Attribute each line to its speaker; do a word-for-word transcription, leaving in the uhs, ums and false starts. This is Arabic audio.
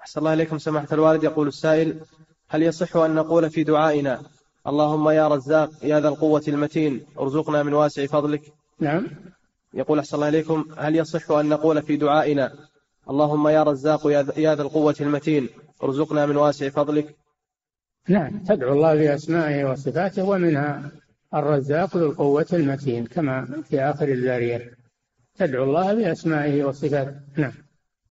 Speaker 1: أحسن الله إليكم سماحة الوالد. يقول السائل: هل يصح أن نقول في دعائنا اللهم يا رزاق يا ذا القوة المتين ارزقنا من واسع فضلك؟
Speaker 2: نعم.
Speaker 1: يقول أحسن الله إليكم: هل يصح أن نقول في دعائنا اللهم يا رزاق يا ذا القوة المتين ارزقنا من واسع فضلك؟
Speaker 2: نعم، تدعو الله بأسمائه وصفاته، ومنها الرزاق ذو القوة المتين كما في آخر الذاريات، تدعو الله بأسمائه وصفاته. نعم.